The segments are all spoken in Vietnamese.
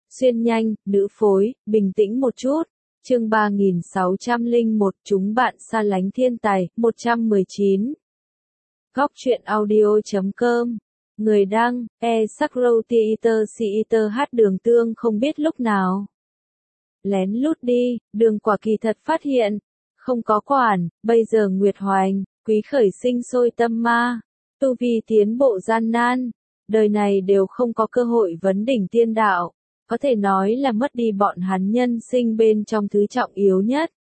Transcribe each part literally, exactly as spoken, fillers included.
Xuyên nhanh, nữ phối, bình tĩnh một chút. Chương ba nghìn sáu trăm lẻ một, chúng bạn xa lánh thiên tài, một trăm mười chín. Góc truyện audio chấm com. Người đăng, e Sakro Theater Theater hát Đường Tương không biết lúc nào. Lén lút đi, Đường Quả kỳ thật phát hiện. Không có quản, bây giờ Nguyệt Hoành, Quý Khởi sinh sôi tâm ma. Tu vi tiến bộ gian nan. Đời này đều không có cơ hội vấn đỉnh tiên đạo. Có thể nói là mất đi bọn hắn nhân sinh bên trong thứ trọng yếu nhất.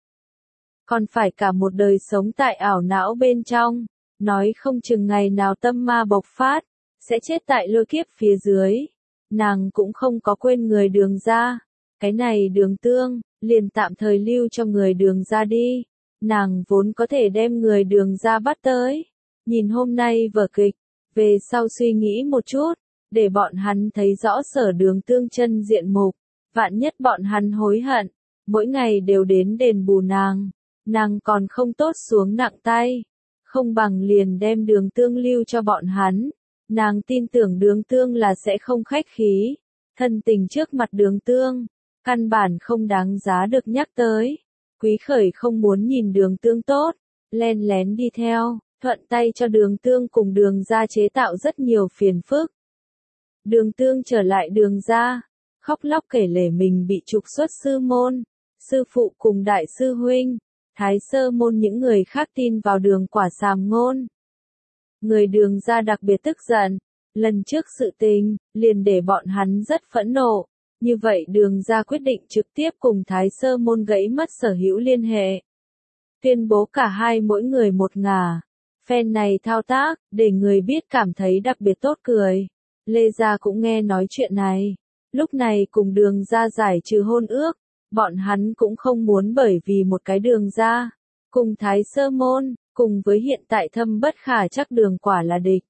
Còn phải cả một đời sống tại ảo não bên trong. Nói không chừng ngày nào tâm ma bộc phát, sẽ chết tại lôi kiếp phía dưới. Nàng cũng không có quên người Đường gia. Cái này Đường Tương, liền tạm thời lưu cho người Đường gia đi. Nàng vốn có thể đem người Đường gia bắt tới. Nhìn hôm nay vở kịch, về sau suy nghĩ một chút, để bọn hắn thấy rõ Sở Đường Tương chân diện mục. Vạn nhất bọn hắn hối hận, mỗi ngày đều đến đền bù nàng. Nàng còn không tốt xuống nặng tay. Không bằng liền đem Đường Tương lưu cho bọn hắn. Nàng tin tưởng Đường Tương là sẽ không khách khí. Thân tình trước mặt Đường Tương, căn bản không đáng giá được nhắc tới. Quý Khởi không muốn nhìn Đường Tương tốt, len lén đi theo, thuận tay cho Đường Tương cùng Đường gia chế tạo rất nhiều phiền phức. Đường Tương trở lại Đường gia, khóc lóc kể lể mình bị trục xuất sư môn, sư phụ cùng đại sư huynh, thái sơ môn những người khác tin vào Đường Quả sàm ngôn. Người Đường gia đặc biệt tức giận, lần trước sự tình, liền để bọn hắn rất phẫn nộ, như vậy Đường gia quyết định trực tiếp cùng thái sơ môn gãy mất sở hữu liên hệ. Tuyên bố cả hai mỗi người một ngả, phen này thao tác, để người biết cảm thấy đặc biệt tốt cười. Lê Gia cũng nghe nói chuyện này, lúc này cùng Đường gia giải trừ hôn ước, bọn hắn cũng không muốn bởi vì một cái Đường gia, cùng thái sơ môn, cùng với hiện tại thâm bất khả chắc Đường Quả là địch.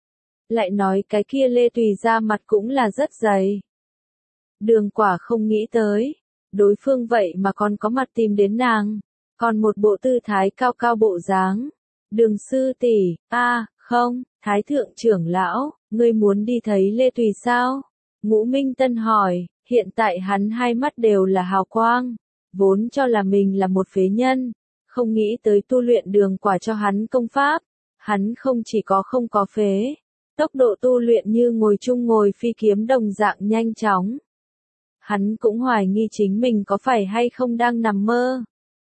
Lại nói cái kia Lê Tùy gia mặt cũng là rất dày. Đường Quả không nghĩ tới, đối phương vậy mà còn có mặt tìm đến nàng, còn một bộ tư thái cao cao bộ dáng. Đường sư tỷ, a, không, Thái thượng trưởng lão, ngươi muốn đi thấy Lê Tùy sao? Ngũ Minh Tân hỏi, hiện tại hắn hai mắt đều là hào quang, vốn cho là mình là một phế nhân, không nghĩ tới tu luyện Đường Quả cho hắn công pháp, hắn không chỉ có không có phế, tốc độ tu luyện như ngồi chung ngồi phi kiếm đồng dạng nhanh chóng. Hắn cũng hoài nghi chính mình có phải hay không đang nằm mơ.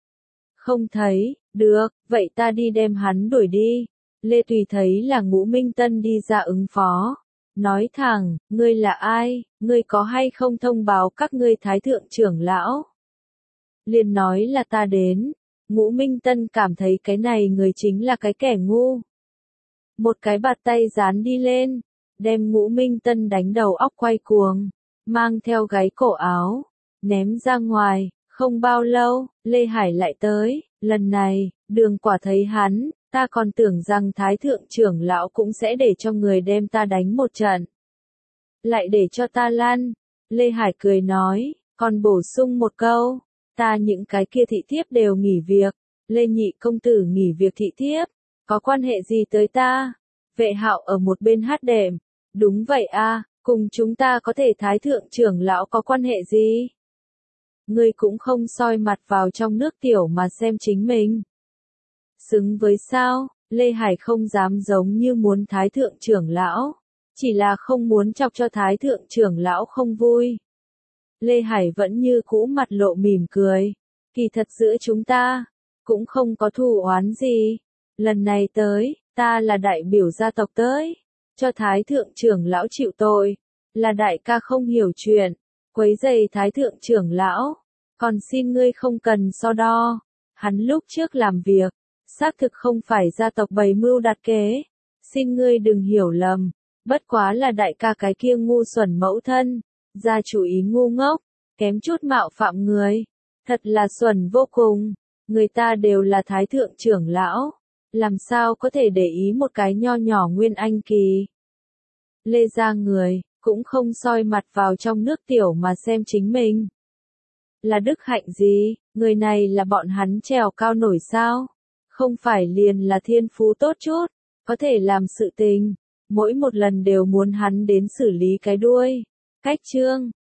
Không thấy, được, vậy ta đi đem hắn đuổi đi. Lê Tùy thấy là Ngũ Minh Tân đi ra ứng phó. Nói thẳng, ngươi là ai, ngươi có hay không thông báo các ngươi thái thượng trưởng lão? Liền nói là ta đến. Ngũ Minh Tân cảm thấy cái này người chính là cái kẻ ngu. Một cái bạt tay dán đi lên, đem Ngũ Minh Tân đánh đầu óc quay cuồng, mang theo gáy cổ áo, ném ra ngoài. Không bao lâu, Lê Hải lại tới, lần này, Đường Quả thấy hắn, ta còn tưởng rằng thái thượng trưởng lão cũng sẽ để cho người đem ta đánh một trận. Lại để cho ta lăn. Lê Hải cười nói, còn bổ sung một câu, ta những cái kia thị thiếp đều nghỉ việc. Lê Nhị công tử nghỉ việc thị thiếp, có quan hệ gì tới ta? Vệ Hạo ở một bên hát đệm, đúng vậy a, cùng chúng ta có thể thái thượng trưởng lão có quan hệ gì? Ngươi cũng không soi mặt vào trong nước tiểu mà xem chính mình. Xứng với sao, Lê Hải không dám giống như muốn thái thượng trưởng lão, chỉ là không muốn chọc cho thái thượng trưởng lão không vui. Lê Hải vẫn như cũ mặt lộ mỉm cười, kỳ thật giữa chúng ta, cũng không có thù oán gì. Lần này tới, ta là đại biểu gia tộc tới, cho thái thượng trưởng lão chịu tội, là đại ca không hiểu chuyện, quấy rầy thái thượng trưởng lão, còn xin ngươi không cần so đo. Hắn lúc trước làm việc, xác thực không phải gia tộc bày mưu đặt kế, xin ngươi đừng hiểu lầm, bất quá là đại ca cái kia ngu xuẩn mẫu thân, ra chủ ý ngu ngốc, kém chút mạo phạm người, thật là xuẩn vô cùng, người ta đều là thái thượng trưởng lão, làm sao có thể để ý một cái nho nhỏ Nguyên Anh kỳ. Lê gia người, cũng không soi mặt vào trong nước tiểu mà xem chính mình. Là đức hạnh gì, người này là bọn hắn trèo cao nổi sao? Không phải liền là thiên phú tốt chút, có thể làm sự tình, mỗi một lần đều muốn hắn đến xử lý cái đuôi. Cách chương,